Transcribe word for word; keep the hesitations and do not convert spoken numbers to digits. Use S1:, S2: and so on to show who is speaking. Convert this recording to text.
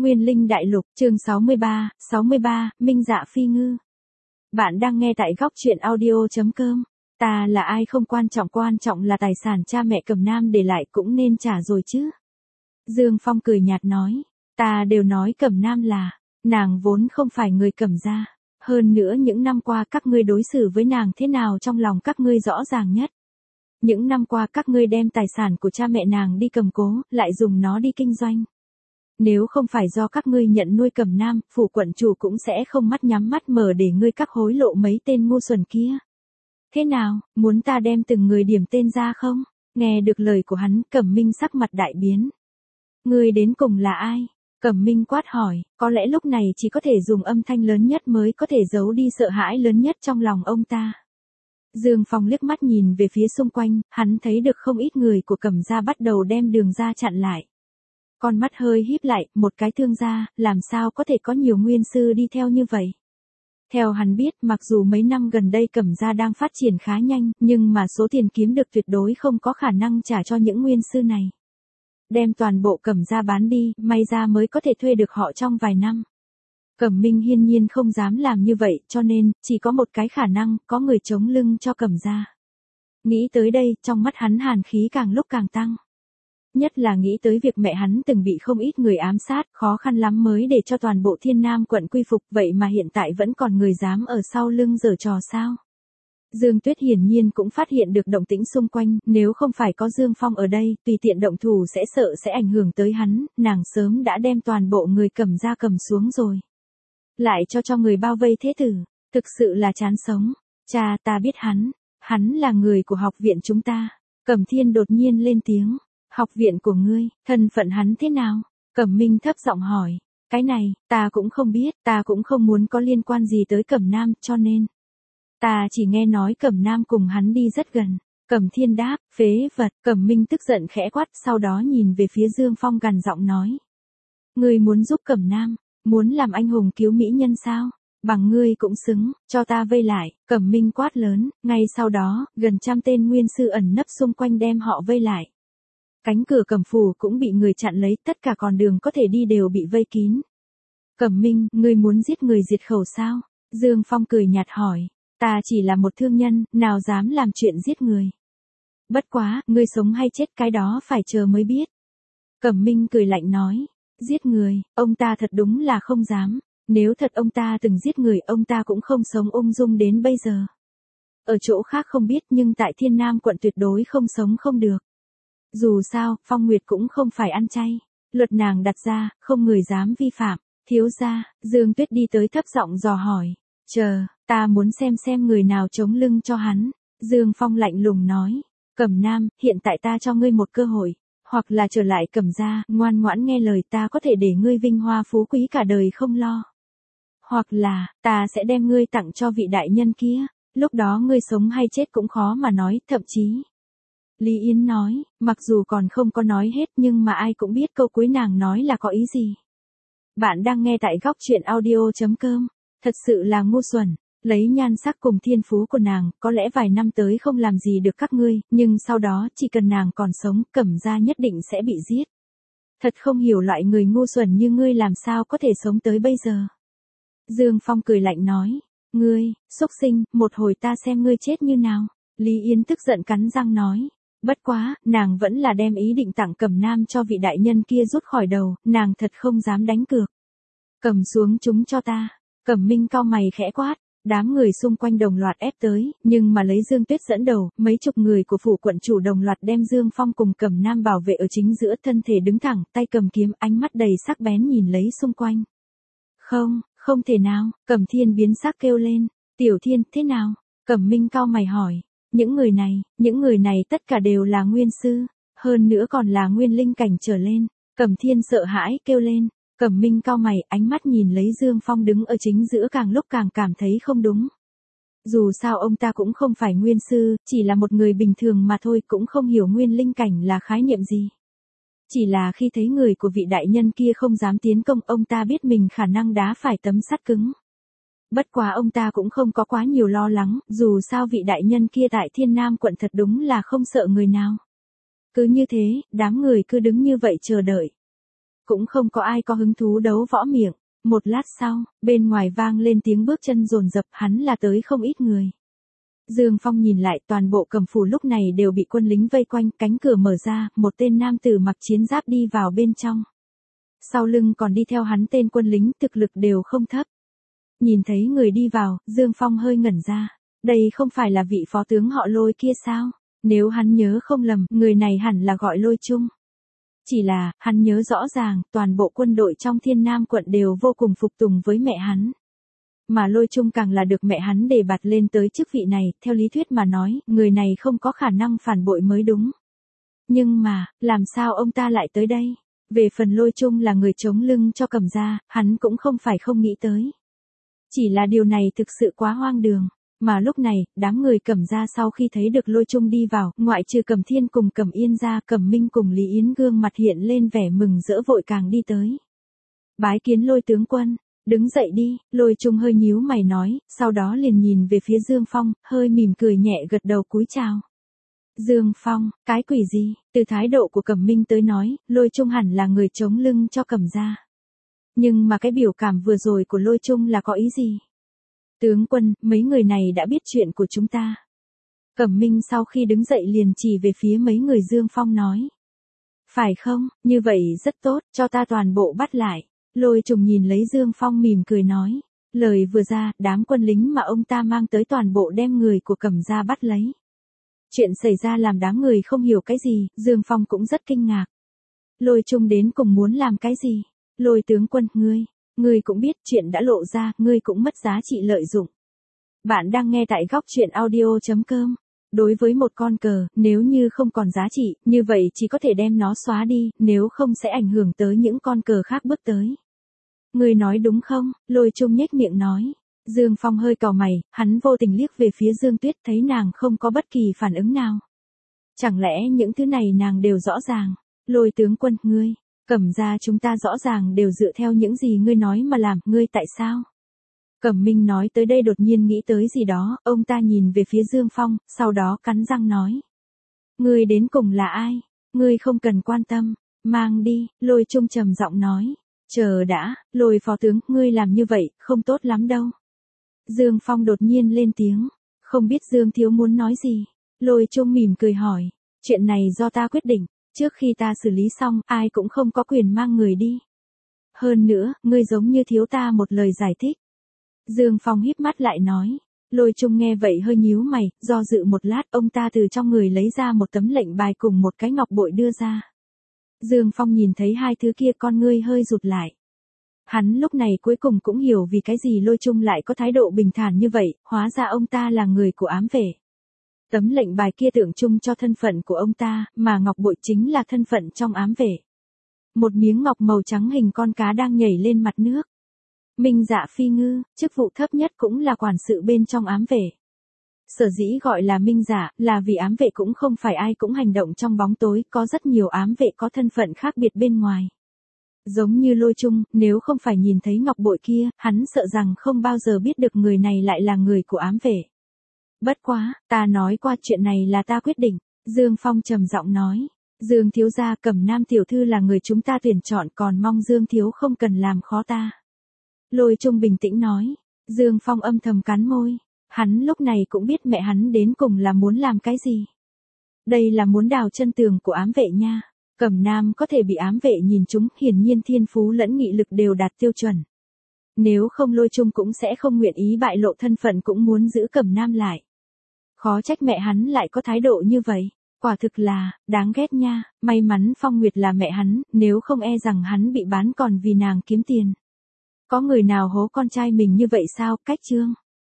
S1: Nguyên Linh Đại Lục, chương sáu mươi ba, sáu mươi ba, Minh Dạ Phi Ngư. Bạn đang nghe tại góc truyện audio chấm com. Ta là ai không quan trọng, quan trọng là tài sản cha mẹ Cẩm Nam để lại cũng nên trả rồi chứ. Dương Phong cười nhạt nói, ta đều nói Cẩm Nam là, nàng vốn không phải người Cẩm gia. Hơn nữa những năm qua các ngươi đối xử với nàng thế nào trong lòng các ngươi rõ ràng nhất. Những năm qua các ngươi đem tài sản của cha mẹ nàng đi cầm cố, lại dùng nó đi kinh doanh. Nếu không phải do các ngươi nhận nuôi Cẩm Nam, phủ quận chủ cũng sẽ không mắt nhắm mắt mở để ngươi các hối lộ mấy tên ngu xuẩn kia. Thế nào, muốn ta đem từng người điểm tên ra không? Nghe được lời của hắn, Cẩm Minh sắc mặt đại biến. Ngươi đến cùng là ai? Cẩm Minh quát hỏi, có lẽ lúc này chỉ có thể dùng âm thanh lớn nhất mới có thể giấu đi sợ hãi lớn nhất trong lòng ông ta. Dương Phong liếc mắt nhìn về phía xung quanh, hắn thấy được không ít người của Cẩm gia bắt đầu đem đường ra chặn lại. Con mắt hơi híp lại, một cái thương gia, làm sao có thể có nhiều nguyên sư đi theo như vậy. Theo hắn biết, mặc dù mấy năm gần đây Cẩm gia đang phát triển khá nhanh, nhưng mà số tiền kiếm được tuyệt đối không có khả năng trả cho những nguyên sư này. Đem toàn bộ Cẩm gia bán đi, may ra mới có thể thuê được họ trong vài năm. Cẩm Minh hiên nhiên không dám làm như vậy, cho nên, chỉ có một cái khả năng, có người chống lưng cho Cẩm gia. Nghĩ tới đây, trong mắt hắn hàn khí càng lúc càng tăng. Nhất là nghĩ tới việc mẹ hắn từng bị không ít người ám sát, khó khăn lắm mới để cho toàn bộ Thiên Nam quận quy phục, vậy mà hiện tại vẫn còn người dám ở sau lưng giở trò sao. Dương Tuyết hiển nhiên cũng phát hiện được động tĩnh xung quanh, nếu không phải có Dương Phong ở đây, tùy tiện động thủ sẽ sợ sẽ ảnh hưởng tới hắn, nàng sớm đã đem toàn bộ người Cẩm gia cầm xuống rồi. Lại cho cho người bao vây thế tử, thực sự là chán sống. Cha, ta biết hắn, hắn là người của học viện chúng ta. Cẩm Thiên đột nhiên lên tiếng. Học viện của ngươi, thân phận hắn thế nào? Cẩm Minh thấp giọng hỏi. Cái này, ta cũng không biết, ta cũng không muốn có liên quan gì tới Cẩm Nam, cho nên. Ta chỉ nghe nói Cẩm Nam cùng hắn đi rất gần. Cẩm Thiên đáp, phế vật. Cẩm Minh tức giận khẽ quát, sau đó nhìn về phía Dương Phong gằn giọng nói. Ngươi muốn giúp Cẩm Nam, muốn làm anh hùng cứu mỹ nhân sao? Bằng ngươi cũng xứng, cho ta vây lại. Cẩm Minh quát lớn, ngay sau đó, gần trăm tên nguyên sư ẩn nấp xung quanh đem họ vây lại. Cánh cửa Cẩm phủ cũng bị người chặn lấy, tất cả con đường có thể đi đều bị vây kín. Cẩm Minh, ngươi muốn giết người diệt khẩu sao? Dương Phong cười nhạt hỏi, ta chỉ là một thương nhân, nào dám làm chuyện giết người. Bất quá, ngươi sống hay chết cái đó phải chờ mới biết. Cẩm Minh cười lạnh nói, giết người, ông ta thật đúng là không dám. Nếu thật ông ta từng giết người, ông ta cũng không sống ung dung đến bây giờ. Ở chỗ khác không biết, nhưng tại Thiên Nam quận tuyệt đối không sống không được. Dù sao, Phong Nguyệt cũng không phải ăn chay. Luật nàng đặt ra, không người dám vi phạm. Thiếu gia, Dương Tuyết đi tới thấp giọng dò hỏi. Chờ, ta muốn xem xem người nào chống lưng cho hắn. Dương Phong lạnh lùng nói. Cẩm Nam, hiện tại ta cho ngươi một cơ hội. Hoặc là trở lại Cẩm gia, ngoan ngoãn nghe lời ta có thể để ngươi vinh hoa phú quý cả đời không lo. Hoặc là, ta sẽ đem ngươi tặng cho vị đại nhân kia. Lúc đó ngươi sống hay chết cũng khó mà nói, thậm chí. Lý Yến nói, mặc dù còn không có nói hết nhưng mà ai cũng biết câu cuối nàng nói là có ý gì. Bạn đang nghe tại góc truyện audio chấm com. Thật sự là ngu xuẩn, lấy nhan sắc cùng thiên phú của nàng, có lẽ vài năm tới không làm gì được các ngươi, nhưng sau đó chỉ cần nàng còn sống, Cẩm gia nhất định sẽ bị giết. Thật không hiểu loại người ngu xuẩn như ngươi làm sao có thể sống tới bây giờ. Dương Phong cười lạnh nói, ngươi, xúc sinh, một hồi ta xem ngươi chết như nào. Lý Yến tức giận cắn răng nói. Bất quá, nàng vẫn là đem ý định tặng Cẩm Nam cho vị đại nhân kia rút khỏi đầu, nàng thật không dám đánh cược. Cầm xuống chúng cho ta. Cẩm Minh cau mày khẽ quát, đám người xung quanh đồng loạt ép tới, nhưng mà lấy Dương Tuyết dẫn đầu, mấy chục người của phủ quận chủ đồng loạt đem Dương Phong cùng Cẩm Nam bảo vệ ở chính giữa, thân thể đứng thẳng, tay cầm kiếm, ánh mắt đầy sắc bén nhìn lấy xung quanh. Không, không thể nào, Cẩm Thiên biến sắc kêu lên, Tiểu Thiên, thế nào? Cẩm Minh cau mày hỏi. Những người này, những người này tất cả đều là nguyên sư, hơn nữa còn là nguyên linh cảnh trở lên. Cẩm Thiên sợ hãi kêu lên, Cẩm Minh cau mày, ánh mắt nhìn lấy Dương Phong đứng ở chính giữa, càng lúc càng cảm thấy không đúng. Dù sao ông ta cũng không phải nguyên sư, chỉ là một người bình thường mà thôi, cũng không hiểu nguyên linh cảnh là khái niệm gì. Chỉ là khi thấy người của vị đại nhân kia không dám tiến công, ông ta biết mình khả năng đá phải tấm sắt cứng. Bất quá ông ta cũng không có quá nhiều lo lắng, dù sao vị đại nhân kia tại Thiên Nam quận thật đúng là không sợ người nào. Cứ như thế, đám người cứ đứng như vậy chờ đợi. cũng không có ai có hứng thú đấu võ miệng. Một lát sau, bên ngoài vang lên tiếng bước chân dồn dập, hắn là tới không ít người. Dương Phong nhìn lại, toàn bộ Cẩm phủ lúc này đều bị quân lính vây quanh, cánh cửa mở ra, một tên nam tử mặc chiến giáp đi vào bên trong. Sau lưng còn đi theo hắn tên quân lính, thực lực đều không thấp. Nhìn thấy người đi vào, Dương Phong hơi ngẩn ra. Đây không phải là vị phó tướng họ Lôi kia sao? Nếu hắn nhớ không lầm, người này hẳn là gọi Lôi Trung. Chỉ là, hắn nhớ rõ ràng, toàn bộ quân đội trong Thiên Nam quận đều vô cùng phục tùng với mẹ hắn. Mà Lôi Trung càng là được mẹ hắn đề bạt lên tới chức vị này, theo lý thuyết mà nói, người này không có khả năng phản bội mới đúng. Nhưng mà, làm sao ông ta lại tới đây? Về phần Lôi Trung là người chống lưng cho Cẩm gia, hắn cũng không phải không nghĩ tới. Chỉ là điều này thực sự quá hoang đường. Mà lúc này, đám người Cẩm gia sau khi thấy được Lôi Trung đi vào, ngoại trừ Cẩm Thiên cùng Cẩm Yên ra, Cẩm Minh cùng Lý Yến gương mặt hiện lên vẻ mừng rỡ vội càng đi tới. Bái kiến Lôi tướng quân, đứng dậy đi, Lôi Trung hơi nhíu mày nói, sau đó liền nhìn về phía Dương Phong, hơi mỉm cười nhẹ gật đầu cúi chào. Dương Phong, cái quỷ gì? Từ thái độ của Cẩm Minh tới nói, Lôi Trung hẳn là người chống lưng cho Cẩm gia. Nhưng mà cái biểu cảm vừa rồi của Lôi Trung là có ý gì? Tướng quân, mấy người này đã biết chuyện của chúng ta. Cẩm Minh sau khi đứng dậy liền chỉ về phía mấy người Dương Phong nói. Phải không, như vậy rất tốt, cho ta toàn bộ bắt lại. Lôi Trùng nhìn lấy Dương Phong mỉm cười nói. Lời vừa ra, đám quân lính mà ông ta mang tới toàn bộ đem người của Cẩm gia bắt lấy. Chuyện xảy ra làm đám người không hiểu cái gì, Dương Phong cũng rất kinh ngạc. Lôi Trung đến cùng muốn làm cái gì? Lôi tướng quân, ngươi, ngươi cũng biết chuyện đã lộ ra, ngươi cũng mất giá trị lợi dụng. Bạn đang nghe tại góc truyện audio chấm com. Đối với một con cờ, nếu như không còn giá trị, như vậy chỉ có thể đem nó xóa đi, nếu không sẽ ảnh hưởng tới những con cờ khác bước tới. Ngươi nói đúng không? Lôi Trung nhếch miệng nói. Dương Phong hơi cau mày, hắn vô tình liếc về phía Dương Tuyết thấy nàng không có bất kỳ phản ứng nào. Chẳng lẽ những thứ này nàng đều rõ ràng? Lôi tướng quân, ngươi, Cẩm gia chúng ta rõ ràng đều dựa theo những gì ngươi nói mà làm, ngươi tại sao? Cẩm Minh nói tới đây đột nhiên nghĩ tới gì đó, ông ta nhìn về phía Dương Phong, sau đó cắn răng nói. Ngươi đến cùng là ai? Ngươi không cần quan tâm, mang đi, Lôi Trung trầm giọng nói. Chờ đã, Lôi phó tướng, ngươi làm như vậy, không tốt lắm đâu. Dương Phong đột nhiên lên tiếng, không biết Dương thiếu muốn nói gì. Lôi Trung mỉm cười hỏi, chuyện này do ta quyết định, trước khi ta xử lý xong, ai cũng không có quyền mang người đi. Hơn nữa, ngươi giống như thiếu ta một lời giải thích. Dương Phong híp mắt lại nói. Lôi Trung nghe vậy hơi nhíu mày, do dự một lát, ông ta từ trong người lấy ra một tấm lệnh bài cùng một cái ngọc bội đưa ra. Dương Phong nhìn thấy hai thứ kia con ngươi hơi rụt lại. Hắn lúc này cuối cùng cũng hiểu vì cái gì Lôi Trung lại có thái độ bình thản như vậy, hóa ra ông ta là người của ám vệ. Tấm lệnh bài kia tượng trưng cho thân phận của ông ta, mà ngọc bội chính là thân phận trong ám vệ. Một miếng ngọc màu trắng hình con cá đang nhảy lên mặt nước. Minh Dạ Phi Ngư, chức vụ thấp nhất cũng là quản sự bên trong ám vệ. Sở dĩ gọi là Minh Dạ, là vì ám vệ cũng không phải ai cũng hành động trong bóng tối, có rất nhiều ám vệ có thân phận khác biệt bên ngoài. Giống như Lôi Trung, nếu không phải nhìn thấy ngọc bội kia, hắn sợ rằng không bao giờ biết được người này lại là người của ám vệ. Bất quá, ta nói qua chuyện này là ta quyết định, Dương Phong trầm giọng nói. Dương thiếu gia, Cẩm Nam tiểu thư là người chúng ta tuyển chọn, còn mong Dương thiếu không cần làm khó ta. Lôi Trung bình tĩnh nói. Dương Phong âm thầm cắn môi. Hắn lúc này cũng biết mẹ hắn đến cùng là muốn làm cái gì. Đây là muốn đào chân tường của ám vệ nha. Cẩm Nam có thể bị ám vệ nhìn trúng, hiển nhiên thiên phú lẫn nghị lực đều đạt tiêu chuẩn. Nếu không Lôi Trung cũng sẽ không nguyện ý bại lộ thân phận, cũng muốn giữ Cẩm Nam lại. Khó trách mẹ hắn lại có thái độ như vậy. Quả thực là, đáng ghét nha, may mắn Phong Nguyệt là mẹ hắn, nếu không e rằng hắn bị bán còn vì nàng kiếm tiền. Có người nào hố con trai mình như vậy sao, cách chương.